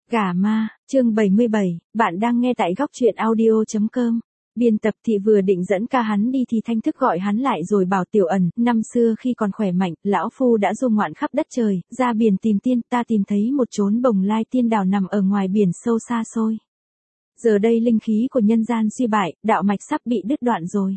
Gả ma, chương 77, bạn đang nghe tại góc truyện audio.com. Biên tập Thị vừa định dẫn ca hắn đi thì Thanh Thức gọi hắn lại rồi bảo Tiểu Ẩn, năm xưa khi còn khỏe mạnh, lão phu đã du ngoạn khắp đất trời, ra biển tìm tiên, ta tìm thấy một chốn bồng lai tiên đảo nằm ở ngoài biển sâu xa xôi. Giờ đây linh khí của nhân gian suy bại, đạo mạch sắp bị đứt đoạn rồi.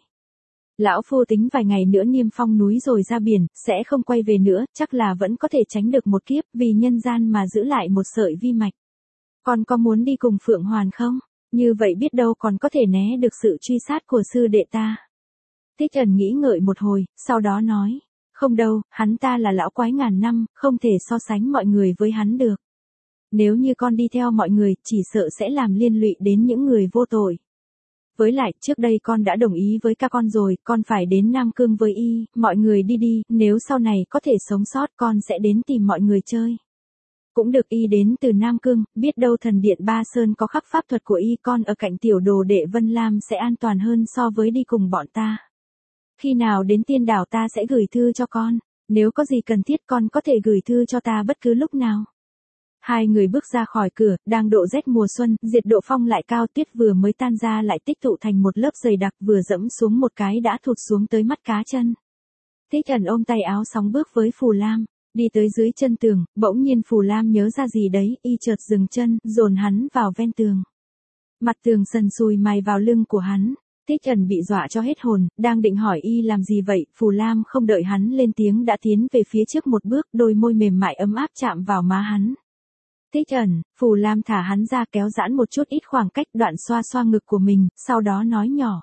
Lão phu tính vài ngày nữa niêm phong núi rồi ra biển, sẽ không quay về nữa, chắc là vẫn có thể tránh được một kiếp, vì nhân gian mà giữ lại một sợi vi mạch. Con có muốn đi cùng Phượng Hoàn không? Như vậy biết đâu còn có thể né được sự truy sát của sư đệ ta. Thích Ẩn nghĩ ngợi một hồi, sau đó nói, không đâu, hắn ta là lão quái ngàn năm, không thể so sánh mọi người với hắn được. Nếu như con đi theo mọi người, chỉ sợ sẽ làm liên lụy đến những người vô tội. Với lại, trước đây con đã đồng ý với ca con rồi, con phải đến Nam Cương với y, mọi người đi đi, nếu sau này có thể sống sót con sẽ đến tìm mọi người chơi. Cũng được, y đến từ Nam Cương, biết đâu thần điện Ba Sơn có khắc pháp thuật của y, con ở cạnh tiểu đồ đệ Vân Lam sẽ an toàn hơn so với đi cùng bọn ta. Khi nào đến tiên đảo ta sẽ gửi thư cho con, nếu có gì cần thiết con có thể gửi thư cho ta bất cứ lúc nào. Hai người bước ra khỏi cửa, đang độ rét mùa xuân, nhiệt độ phong lại cao, tuyết vừa mới tan ra lại tích tụ thành một lớp dày đặc, vừa dẫm xuống một cái đã thụt xuống tới mắt cá chân. Thích Ẩn ôm tay áo sóng bước với Phù Lam, đi tới dưới chân tường, bỗng nhiên Phù Lam nhớ ra gì đấy, y chợt dừng chân, dồn hắn vào ven tường. Mặt tường sần sùi mài vào lưng của hắn. Thích Ẩn bị dọa cho hết hồn, đang định hỏi y làm gì vậy, Phù Lam không đợi hắn lên tiếng đã tiến về phía trước một bước, đôi môi mềm mại ấm áp chạm vào má hắn. Thích Ẩn, Phù Lam thả hắn ra kéo giãn một chút ít khoảng cách, đoạn xoa xoa ngực của mình, sau đó nói nhỏ.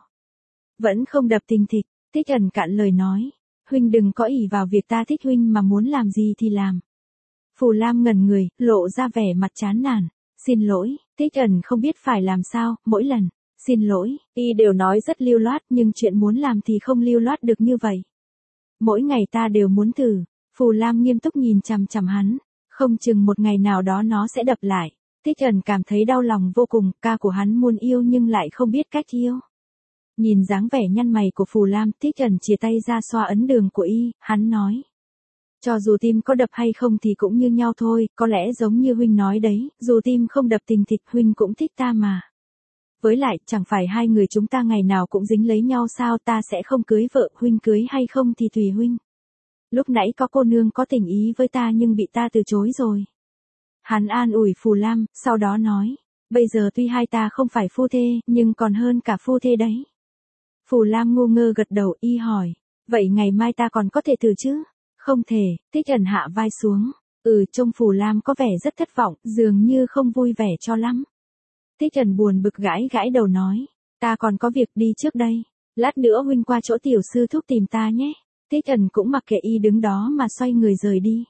Vẫn không đập thình thịch. Thích Ẩn cạn lời nói. Huynh đừng có ỷ vào việc ta thích huynh mà muốn làm gì thì làm. Phù Lam ngẩn người, lộ ra vẻ mặt chán nản. Xin lỗi, Thích Ẩn không biết phải làm sao, mỗi lần. Xin lỗi, y đều nói rất lưu loát nhưng chuyện muốn làm thì không lưu loát được như vậy. Mỗi ngày ta đều muốn thử. Phù Lam nghiêm túc nhìn chằm chằm hắn. Không chừng một ngày nào đó nó sẽ đập lại. Thích Ẩn cảm thấy đau lòng vô cùng, ca của hắn muốn yêu nhưng lại không biết cách yêu. Nhìn dáng vẻ nhăn mày của Phù Lam, Thích Ẩn chìa tay ra xoa ấn đường của y, hắn nói. Cho dù tim có đập hay không thì cũng như nhau thôi, có lẽ giống như huynh nói đấy, dù tim không đập thình thịch huynh cũng thích ta mà. Với lại, chẳng phải hai người chúng ta ngày nào cũng dính lấy nhau sao, ta sẽ không cưới vợ, huynh cưới hay không thì tùy huynh. Lúc nãy có cô nương có tình ý với ta nhưng bị ta từ chối rồi. Hắn an ủi Phù Lam, sau đó nói, bây giờ tuy hai ta không phải phu thê, nhưng còn hơn cả phu thê đấy. Phù Lam ngu ngơ gật đầu, y hỏi, vậy ngày mai ta còn có thể thử chứ? Không thể. Thích Ẩn hạ vai xuống. Trông Phù Lam có vẻ rất thất vọng, dường như không vui vẻ cho lắm. Thích Ẩn buồn bực gãi gãi đầu nói, ta còn có việc đi trước đây. Lát nữa huynh qua chỗ tiểu sư thúc tìm ta nhé. Thích Ẩn cũng mặc kệ y đứng đó mà xoay người rời đi.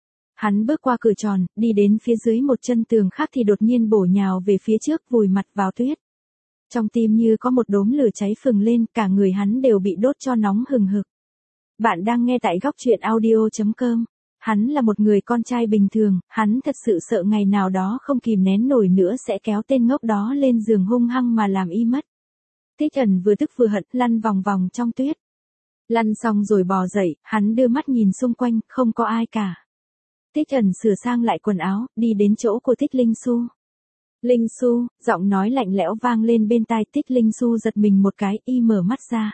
Hắn bước qua cửa tròn, đi đến phía dưới một chân tường khác thì đột nhiên bổ nhào về phía trước, vùi mặt vào tuyết. Trong tim như có một đốm lửa cháy phừng lên, cả người hắn đều bị đốt cho nóng hừng hực. Bạn đang nghe tại góc truyện audio.com. Hắn là một người con trai bình thường, hắn thật sự sợ ngày nào đó không kìm nén nổi nữa sẽ kéo tên ngốc đó lên giường hung hăng mà làm y mất. Thích Ẩn vừa tức vừa hận, lăn vòng vòng trong tuyết. Lăn xong rồi bò dậy, hắn đưa mắt nhìn xung quanh, không có ai cả. Thích Ẩn sửa sang lại quần áo, đi đến chỗ của Thích Linh Xu. Linh Xu, giọng nói lạnh lẽo vang lên bên tai. Thích Linh Xu giật mình một cái, y mở mắt ra.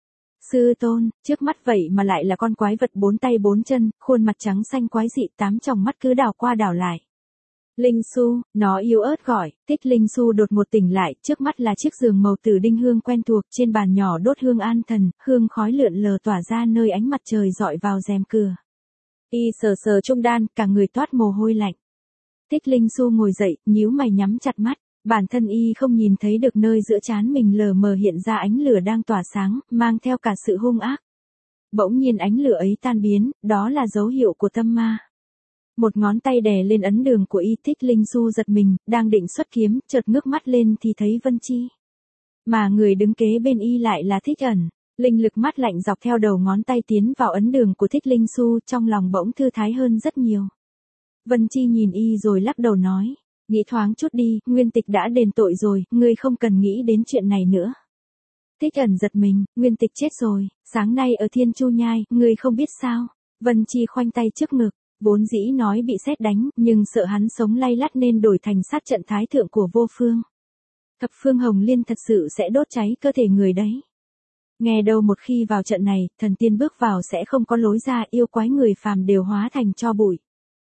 Sư tôn, trước mắt vậy mà lại là con quái vật bốn tay bốn chân, khuôn mặt trắng xanh quái dị, tám tròng mắt cứ đảo qua đảo lại. Linh Xu, nó yếu ớt gọi. Thích Linh Xu đột ngột tỉnh lại, trước mắt là chiếc giường màu tử đinh hương quen thuộc, trên bàn nhỏ đốt hương an thần, hương khói lượn lờ tỏa ra nơi ánh mặt trời dọi vào rèm cửa. Y sờ sờ trung đan, cả người toát mồ hôi lạnh. Thích Linh Xu ngồi dậy, nhíu mày nhắm chặt mắt, bản thân y không nhìn thấy được nơi giữa trán mình lờ mờ hiện ra ánh lửa đang tỏa sáng, mang theo cả sự hung ác. Bỗng nhiên ánh lửa ấy tan biến, đó là dấu hiệu của tâm ma. Một ngón tay đè lên ấn đường của y. Thích Linh Xu giật mình, đang định xuất kiếm, chợt ngước mắt lên thì thấy Vân Chi. Mà người đứng kế bên y lại là Thích Ẩn. Linh lực mát lạnh dọc theo đầu ngón tay tiến vào ấn đường của Thích Linh Xu, trong lòng bỗng thư thái hơn rất nhiều. Vân Chi nhìn y rồi lắc đầu nói, nghĩ thoáng chút đi, Nguyên Tịch đã đền tội rồi, ngươi không cần nghĩ đến chuyện này nữa. Thích Ẩn giật mình, Nguyên Tịch chết rồi, sáng nay ở Thiên Chu Nhai, ngươi không biết sao? Vân Chi khoanh tay trước ngực, Vốn dĩ nói bị sét đánh, nhưng sợ hắn sống lay lắt nên đổi thành sát trận thái thượng của vô phương. Thập phương hồng liên thật sự sẽ đốt cháy cơ thể người đấy. Nghe đâu một khi vào trận này, thần tiên bước vào sẽ không có lối ra, yêu quái người phàm đều hóa thành tro bụi.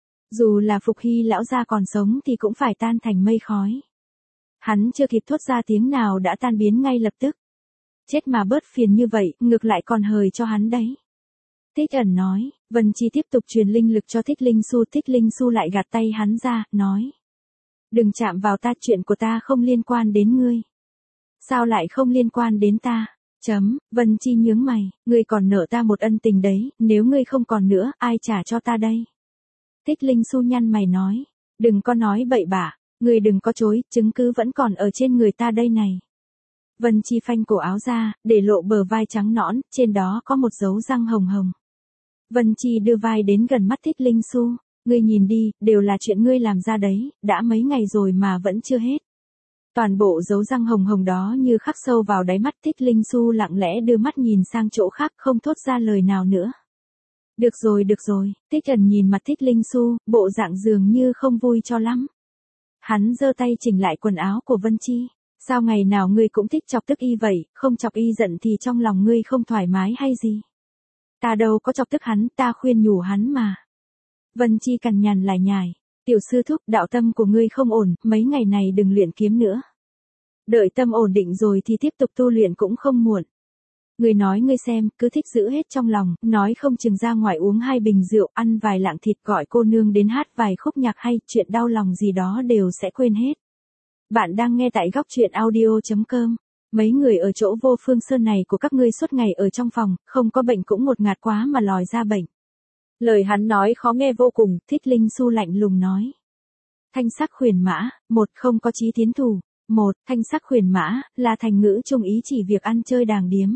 Dù là Phục Hy lão gia còn sống thì cũng phải tan thành mây khói. Hắn chưa kịp thốt ra tiếng nào đã tan biến ngay lập tức. Chết mà bớt phiền như vậy, ngược lại còn hời cho hắn đấy. Thích Ẩn nói, Vân Chi tiếp tục truyền linh lực cho Thích Linh Xu lại gạt tay hắn ra, nói. Đừng chạm vào ta, chuyện của ta không liên quan đến ngươi. Sao lại không liên quan đến ta? Vân Chi nhướng mày, ngươi còn nợ ta một ân tình đấy, nếu ngươi không còn nữa, ai trả cho ta đây? Thích Linh Xu nhăn mày nói, đừng có nói bậy bạ, ngươi đừng có chối, chứng cứ vẫn còn ở trên người ta đây này. Vân Chi phanh cổ áo ra, để lộ bờ vai trắng nõn, trên đó có một dấu răng hồng hồng. Vân Chi đưa vai đến gần mắt Thích Linh Xu, ngươi nhìn đi, đều là chuyện ngươi làm ra đấy, đã mấy ngày rồi mà vẫn chưa hết. Toàn bộ dấu răng hồng hồng đó như khắc sâu vào đáy mắt. Thích Linh Xu lặng lẽ đưa mắt nhìn sang chỗ khác, không thốt ra lời nào nữa. Được rồi, Thích Ẩn nhìn mặt Thích Linh Xu, bộ dạng dường như không vui cho lắm. Hắn giơ tay chỉnh lại quần áo của Vân Chi. Sao ngày nào ngươi cũng thích chọc tức y vậy, không chọc y giận thì trong lòng ngươi không thoải mái hay gì? Ta đâu có chọc tức hắn, ta khuyên nhủ hắn mà. Vân Chi cằn nhằn lải nhải, tiểu sư thúc, đạo tâm của ngươi không ổn, mấy ngày này đừng luyện kiếm nữa. Đợi tâm ổn định rồi thì tiếp tục tu luyện cũng không muộn. Ngươi nói ngươi xem, cứ thích giữ hết trong lòng, nói không chừng ra ngoài uống 2 bình rượu, ăn vài lạng thịt, gọi cô nương đến hát vài khúc nhạc hay, chuyện đau lòng gì đó đều sẽ quên hết. Bạn đang nghe tại góc truyện audio.com. Mấy người ở chỗ Vô Phương Sơn này của các ngươi suốt ngày ở trong phòng, không có bệnh cũng ngột ngạt quá mà lòi ra bệnh. Lời hắn nói khó nghe vô cùng, Thích Linh Xu lạnh lùng nói. Thanh sắc khuyển mã, một không có chí tiến thủ. Một, thanh sắc khuyển mã, là thành ngữ trung ý chỉ việc ăn chơi đàng điếm.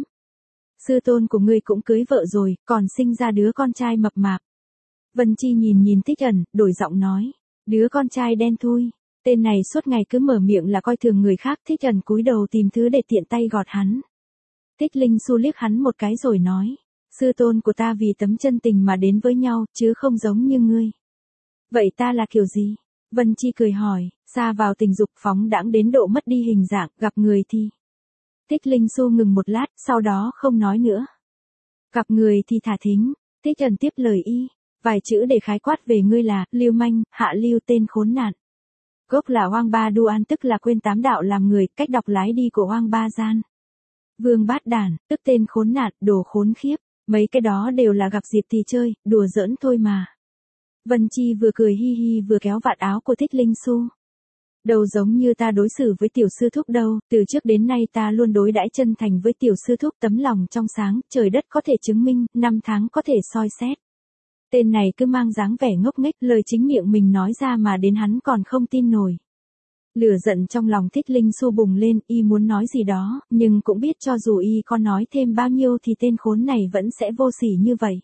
Sư tôn của ngươi cũng cưới vợ rồi, còn sinh ra đứa con trai mập mạp. Vân Chi nhìn Thích Ẩn, đổi giọng nói. Đứa con trai đen thui. Tên này suốt ngày cứ mở miệng là coi thường người khác. Thích Ẩn cúi đầu tìm thứ để tiện tay gọt hắn. Thích Linh Xu liếc hắn một cái rồi nói. Sư tôn của ta vì tấm chân tình mà đến với nhau, chứ không giống như ngươi. Vậy ta là kiểu gì? Vân Chi cười hỏi, xa vào tình dục phóng đãng đến độ mất đi hình dạng, gặp người thì. Thích Linh Xu ngừng một lát, sau đó không nói nữa. Gặp người thì thả thính, Thích Ẩn tiếp lời y, vài chữ để khái quát về ngươi là, lưu manh, hạ lưu, tên khốn nạn. Gốc là Hoang Ba Duan, tức là quên 8 đạo làm người, cách đọc lái đi của Hoang Ba Gian. Vương Bát Đản, tức tên khốn nạn, đồ khốn khiếp, mấy cái đó đều là gặp dịp thì chơi, đùa giỡn thôi mà. Vân Chi vừa cười hi hi vừa kéo vạt áo của Thích Linh Xu. Đâu giống như ta đối xử với tiểu sư thúc đâu, từ trước đến nay ta luôn đối đãi chân thành với tiểu sư thúc, tấm lòng trong sáng, trời đất có thể chứng minh, 5 tháng có thể soi xét. Tên này cứ mang dáng vẻ ngốc nghếch, lời chính miệng mình nói ra mà đến hắn còn không tin nổi. Lửa giận trong lòng Thích Linh Xu bùng lên, y muốn nói gì đó, nhưng cũng biết cho dù y có nói thêm bao nhiêu thì tên khốn này vẫn sẽ vô sỉ như vậy.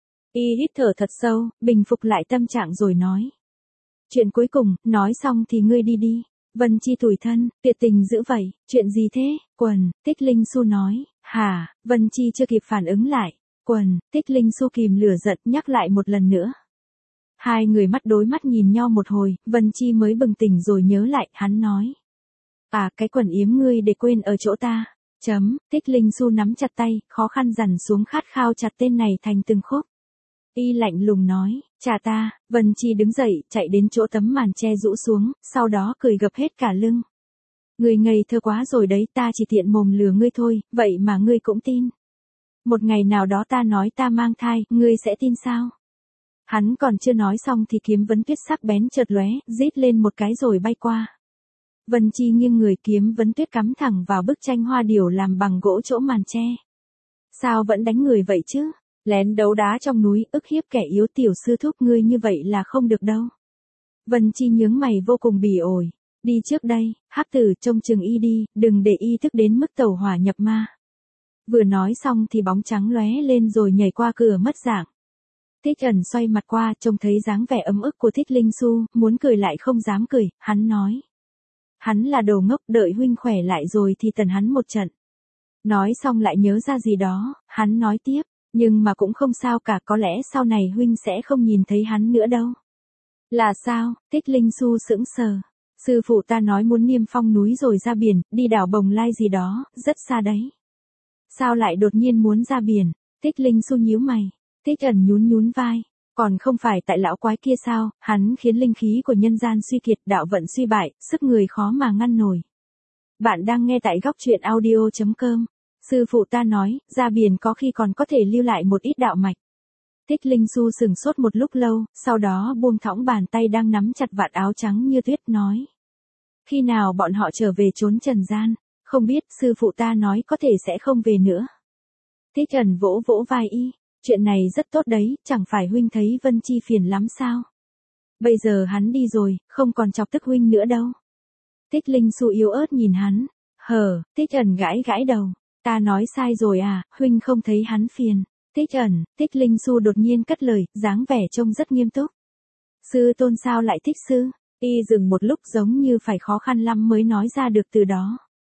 Y hít thở thật sâu, bình phục lại tâm trạng rồi nói. Chuyện cuối cùng, nói xong thì ngươi đi đi. Vân Chi tủi thân, tuyệt tình dữ vậy, chuyện gì thế, quần, Thích Linh Xu nói, hả, Vân Chi chưa kịp phản ứng lại, quần, Thích Linh Xu kìm lửa giận nhắc lại một lần nữa. Hai người mắt đối mắt nhìn nhau một hồi, Vân Chi mới bừng tỉnh rồi nhớ lại, hắn nói. À, cái quần yếm ngươi để quên ở chỗ ta. Thích Linh Xu nắm chặt tay, khó khăn dằn xuống khát khao chặt tên này thành từng khúc. Y lạnh lùng nói, trả ta. Vân Chi đứng dậy, chạy đến chỗ tấm màn che rũ xuống, sau đó cười gập hết cả lưng. Ngươi ngây thơ quá rồi đấy, ta chỉ tiện mồm lừa ngươi thôi, vậy mà ngươi cũng tin. Một ngày nào đó ta nói ta mang thai, ngươi sẽ tin sao? Hắn còn chưa nói xong thì kiếm vấn tuyết sắc bén chợt lóe, rít lên một cái rồi bay qua. Vân Chi nghiêng người, kiếm vấn tuyết cắm thẳng vào bức tranh hoa điểu làm bằng gỗ chỗ màn che. Sao vẫn đánh người vậy chứ? Lén đấu đá trong núi, ức hiếp kẻ yếu, tiểu sư thúc ngươi như vậy là không được đâu. Vân Chi nhướng mày vô cùng bỉ ổi. Đi trước đây, hắc tử, trông chừng y đi, đừng để y thức đến mức tẩu hỏa nhập ma. Vừa nói xong thì bóng trắng lóe lên rồi nhảy qua cửa mất dạng. Thích Ẩn xoay mặt qua, trông thấy dáng vẻ ấm ức của Thích Linh Xu, muốn cười lại không dám cười, hắn nói. Hắn là đồ ngốc, đợi huynh khỏe lại rồi thì tần hắn một trận. Nói xong lại nhớ ra gì đó, hắn nói tiếp, Nhưng mà cũng không sao cả, có lẽ sau này huynh sẽ không nhìn thấy hắn nữa đâu. Là sao? Thích Linh Xu sững sờ. Sư phụ ta nói muốn niêm phong núi rồi ra biển, đi đảo Bồng Lai gì đó, rất xa đấy. Sao lại đột nhiên muốn ra biển? Thích Linh Xu nhíu mày. Thích Ẩn nhún nhún vai. Còn không phải tại lão quái kia sao, hắn khiến linh khí của nhân gian suy kiệt, đạo vận suy bại, sức người khó mà ngăn nổi. Bạn đang nghe tại góc truyện audio.com. Sư phụ ta nói, ra biển có khi còn có thể lưu lại một ít đạo mạch. Thích Linh Xu sừng sốt một lúc lâu, sau đó buông thõng bàn tay đang nắm chặt vạt áo trắng như tuyết nói. Khi nào bọn họ trở về chốn trần gian, không biết, sư phụ ta nói có thể sẽ không về nữa. Thích Ẩn vỗ vỗ vai y, chuyện này rất tốt đấy, chẳng phải huynh thấy Vân Chi phiền lắm sao? Bây giờ hắn đi rồi, không còn chọc tức huynh nữa đâu. Thích Linh Xu yếu ớt nhìn hắn, Thích Ẩn gãi gãi đầu, ta nói sai rồi à, huynh không thấy hắn phiền. Thích Linh Xu đột nhiên cất lời, dáng vẻ trông rất nghiêm túc. Sư tôn sao lại thích sư? Y dừng một lúc giống như phải khó khăn lắm mới nói ra được từ đó.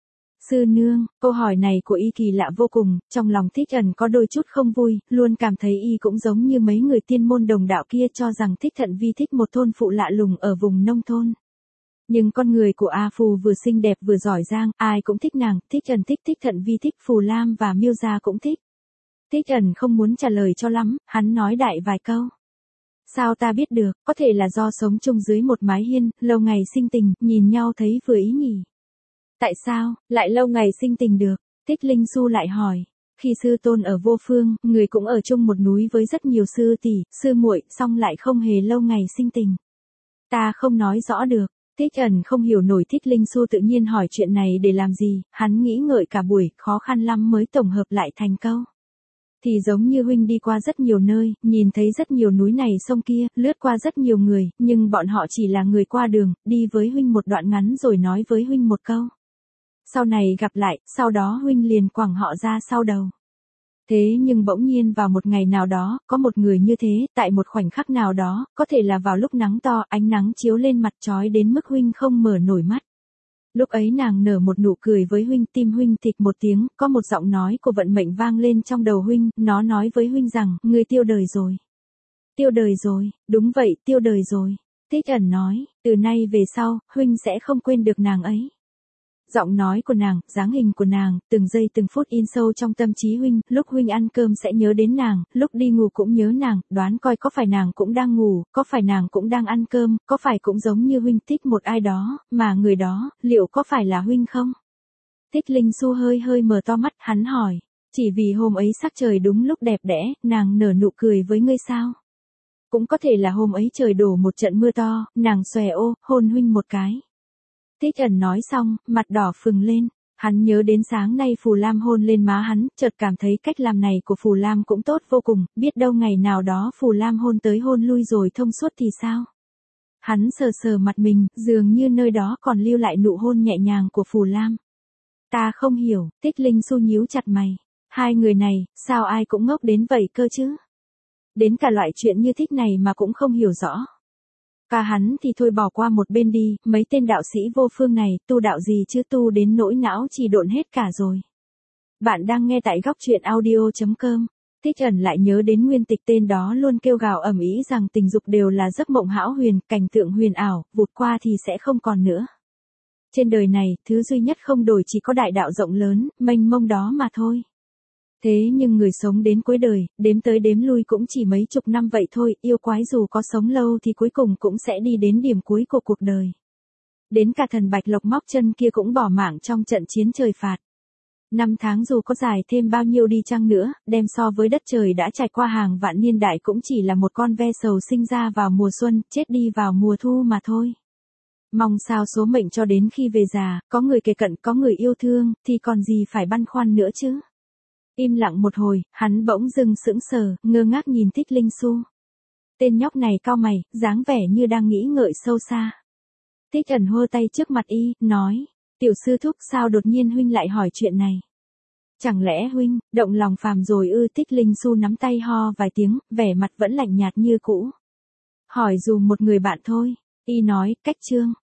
Sư nương, câu hỏi này của y kỳ lạ vô cùng, trong lòng Thích Ẩn có đôi chút không vui, luôn cảm thấy y cũng giống như mấy người tiên môn đồng đạo kia cho rằng Thích Thận Vi thích một thôn phụ lạ lùng ở vùng nông thôn. Nhưng con người của A Phù vừa xinh đẹp vừa giỏi giang, ai cũng thích nàng, Thích Ẩn thích Thích Thận Vi thích, Phù Lam và Miêu Gia cũng thích. Thích Ẩn không muốn trả lời cho lắm, hắn nói đại vài câu. Sao ta biết được, có thể là do sống chung dưới một mái hiên, lâu ngày sinh tình, nhìn nhau thấy vừa ý nhỉ. Tại sao, lại lâu ngày sinh tình được? Thích Linh Xu lại hỏi. Khi sư tôn ở vô phương, người cũng ở chung một núi với rất nhiều sư tỷ, sư muội, song lại không hề lâu ngày sinh tình. Ta không nói rõ được. Thích Ẩn không hiểu nổi Thích Linh Xu tự nhiên hỏi chuyện này để làm gì, hắn nghĩ ngợi cả buổi, khó khăn lắm mới tổng hợp lại thành câu. Thì giống như huynh đi qua rất nhiều nơi, nhìn thấy rất nhiều núi này sông kia, lướt qua rất nhiều người, nhưng bọn họ chỉ là người qua đường, đi với huynh một đoạn ngắn rồi nói với huynh một câu. Sau này gặp lại, sau đó huynh liền quẳng họ ra sau đầu. Thế nhưng bỗng nhiên vào một ngày nào đó, có một người như thế, tại một khoảnh khắc nào đó, có thể là vào lúc nắng to, ánh nắng chiếu lên mặt chói đến mức huynh không mở nổi mắt. Lúc ấy nàng nở một nụ cười với huynh, tim huynh thịch một tiếng, có một giọng nói của vận mệnh vang lên trong đầu huynh, nó nói với huynh rằng, ngươi tiêu đời rồi. Tiêu đời rồi, đúng vậy, tiêu đời rồi. Thích Ẩn nói, từ nay về sau, huynh sẽ không quên được nàng ấy. Giọng nói của nàng, dáng hình của nàng, từng giây từng phút in sâu trong tâm trí huynh, lúc huynh ăn cơm sẽ nhớ đến nàng, lúc đi ngủ cũng nhớ nàng, đoán coi có phải nàng cũng đang ngủ, có phải nàng cũng đang ăn cơm, có phải cũng giống như huynh thích một ai đó, mà người đó, liệu có phải là huynh không? Thích Linh Xu hơi hơi mở to mắt, hắn hỏi, chỉ vì hôm ấy sắc trời đúng lúc đẹp đẽ, nàng nở nụ cười với ngươi sao? Cũng có thể là hôm ấy trời đổ một trận mưa to, nàng xòe ô, hôn huynh một cái. Thích Ẩn nói xong, mặt đỏ phừng lên, hắn nhớ đến sáng nay Phù Lam hôn lên má hắn, chợt cảm thấy cách làm này của Phù Lam cũng tốt vô cùng, biết đâu ngày nào đó Phù Lam hôn tới hôn lui rồi thông suốt thì sao? Hắn sờ sờ mặt mình, dường như nơi đó còn lưu lại nụ hôn nhẹ nhàng của Phù Lam. Ta không hiểu, Thích Linh Xu nhíu chặt mày, hai người này, sao ai cũng ngốc đến vậy cơ chứ? Đến cả loại chuyện như thích này mà cũng không hiểu rõ. Cả hắn thì thôi bỏ qua một bên đi, mấy tên đạo sĩ vô phương này, tu đạo gì chứ tu đến nỗi não chỉ độn hết cả rồi. Bạn đang nghe tại góc truyện audio.com. Thích Ẩn lại nhớ đến nguyên tịch tên đó luôn kêu gào ầm ĩ rằng tình dục đều là giấc mộng hão huyền, cảnh tượng huyền ảo, vụt qua thì sẽ không còn nữa. Trên đời này, thứ duy nhất không đổi chỉ có đại đạo rộng lớn, mênh mông đó mà thôi. Thế nhưng người sống đến cuối đời, đếm tới đếm lui cũng chỉ mấy chục năm vậy thôi, yêu quái dù có sống lâu thì cuối cùng cũng sẽ đi đến điểm cuối của cuộc đời. Đến cả thần Bạch Lộc móc chân kia cũng bỏ mạng trong trận chiến trời phạt. Năm tháng dù có dài thêm bao nhiêu đi chăng nữa, đem so với đất trời đã trải qua hàng vạn niên đại cũng chỉ là một con ve sầu sinh ra vào mùa xuân, chết đi vào mùa thu mà thôi. Mong sao số mệnh cho đến khi về già, có người kề cận, có người yêu thương, thì còn gì phải băn khoăn nữa chứ. Im lặng một hồi, hắn bỗng dưng sững sờ, ngơ ngác nhìn Thích Linh Xu. Tên nhóc này cau mày, dáng vẻ như đang nghĩ ngợi sâu xa. Thích Ẩn hô tay trước mặt y, nói, tiểu sư thúc sao đột nhiên huynh lại hỏi chuyện này? Chẳng lẽ huynh, động lòng phàm rồi ư? Thích Linh Xu nắm tay ho vài tiếng, vẻ mặt vẫn lạnh nhạt như cũ. Hỏi dù một người bạn thôi, y nói, cách chương.